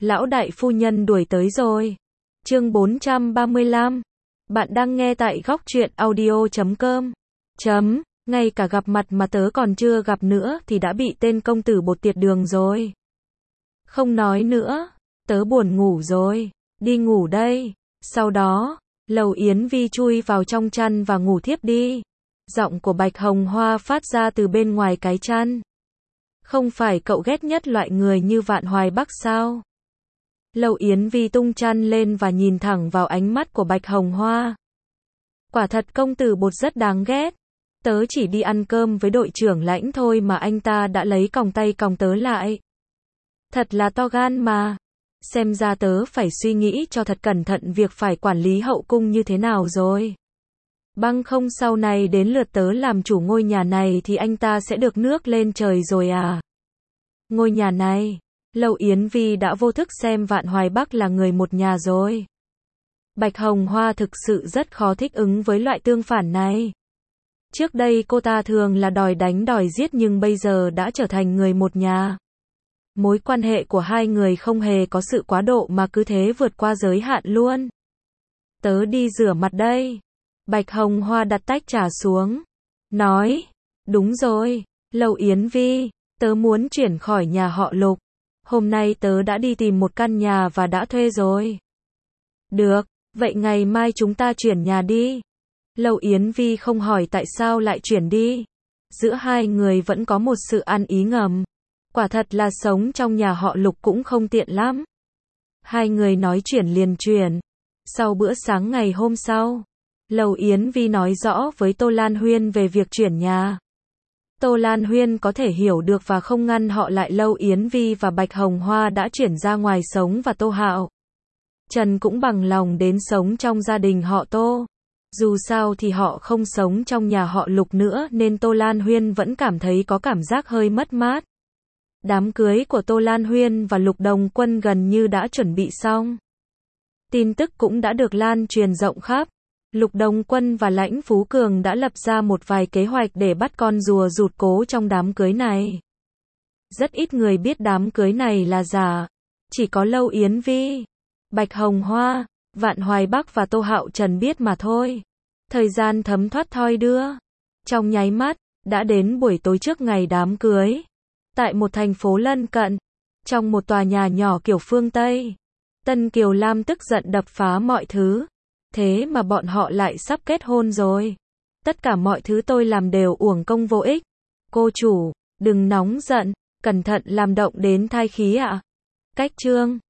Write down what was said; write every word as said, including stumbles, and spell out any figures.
Lão đại phu nhân đuổi tới rồi. Chương bốn trăm ba mươi lăm. Bạn đang nghe tại góc truyện audio chấm com. Chấm, ngay cả gặp mặt mà tớ còn chưa gặp nữa thì đã bị tên công tử bột tiệt đường rồi. Không nói nữa, tớ buồn ngủ rồi, đi ngủ đây. Sau đó, Lầu Yến Vi chui vào trong chăn và ngủ thiếp đi. Giọng của Bạch Hồng Hoa phát ra từ bên ngoài cái chăn. Không phải cậu ghét nhất loại người như Vạn Hoài Bắc sao? Lầu Yến Vi tung chăn lên và nhìn thẳng vào ánh mắt của Bạch Hồng Hoa. Quả thật công tử bột rất đáng ghét. Tớ chỉ đi ăn cơm với đội trưởng Lãnh thôi mà anh ta đã lấy còng tay còng tớ lại. Thật là to gan mà. Xem ra tớ phải suy nghĩ cho thật cẩn thận việc phải quản lý hậu cung như thế nào rồi. Băng không sau này đến lượt tớ làm chủ ngôi nhà này thì anh ta sẽ được nước lên trời rồi à. Ngôi nhà này, Lầu Yến Vi đã vô thức xem Vạn Hoài Bắc là người một nhà rồi. Bạch Hồng Hoa thực sự rất khó thích ứng với loại tương phản này. Trước đây cô ta thường là đòi đánh đòi giết nhưng bây giờ đã trở thành người một nhà. Mối quan hệ của hai người không hề có sự quá độ mà cứ thế vượt qua giới hạn luôn. Tớ đi rửa mặt đây. Bạch Hồng Hoa đặt tách trà xuống. Nói, đúng rồi, Lầu Yến Vi, tớ muốn chuyển khỏi nhà họ Lục. Hôm nay tớ đã đi tìm một căn nhà và đã thuê rồi. Được, vậy ngày mai chúng ta chuyển nhà đi. Lầu Yến Vi không hỏi tại sao lại chuyển đi. Giữa hai người vẫn có một sự ăn ý ngầm. Quả thật là sống trong nhà họ Lục cũng không tiện lắm. Hai người nói chuyển liền chuyển. Sau bữa sáng ngày hôm sau, Lầu Yến Vi nói rõ với Tô Lan Huyên về việc chuyển nhà. Tô Lan Huyên có thể hiểu được và không ngăn họ lại. Lầu Yến Vi và Bạch Hồng Hoa đã chuyển ra ngoài sống và Tô Hạo Trần cũng bằng lòng đến sống trong gia đình họ Tô. Dù sao thì họ không sống trong nhà họ Lục nữa nên Tô Lan Huyên vẫn cảm thấy có cảm giác hơi mất mát. Đám cưới của Tô Lan Huyên và Lục Đồng Quân gần như đã chuẩn bị xong. Tin tức cũng đã được lan truyền rộng khắp. Lục Đồng Quân và Lãnh Phú Cường đã lập ra một vài kế hoạch để bắt con rùa rụt cố trong đám cưới này. Rất ít người biết đám cưới này là giả. Chỉ có Lầu Yến Vi, Bạch Hồng Hoa, Vạn Hoài Bắc và Tô Hạo Trần biết mà thôi. Thời gian thấm thoát thoi đưa. Trong nháy mắt, đã đến buổi tối trước ngày đám cưới. Tại một thành phố lân cận, trong một tòa nhà nhỏ kiểu phương Tây, Tân Kiều Lam tức giận đập phá mọi thứ. Thế mà bọn họ lại sắp kết hôn rồi. Tất cả mọi thứ tôi làm đều uổng công vô ích. Cô chủ, đừng nóng giận, cẩn thận làm động đến thai khí ạ. À. Cách chương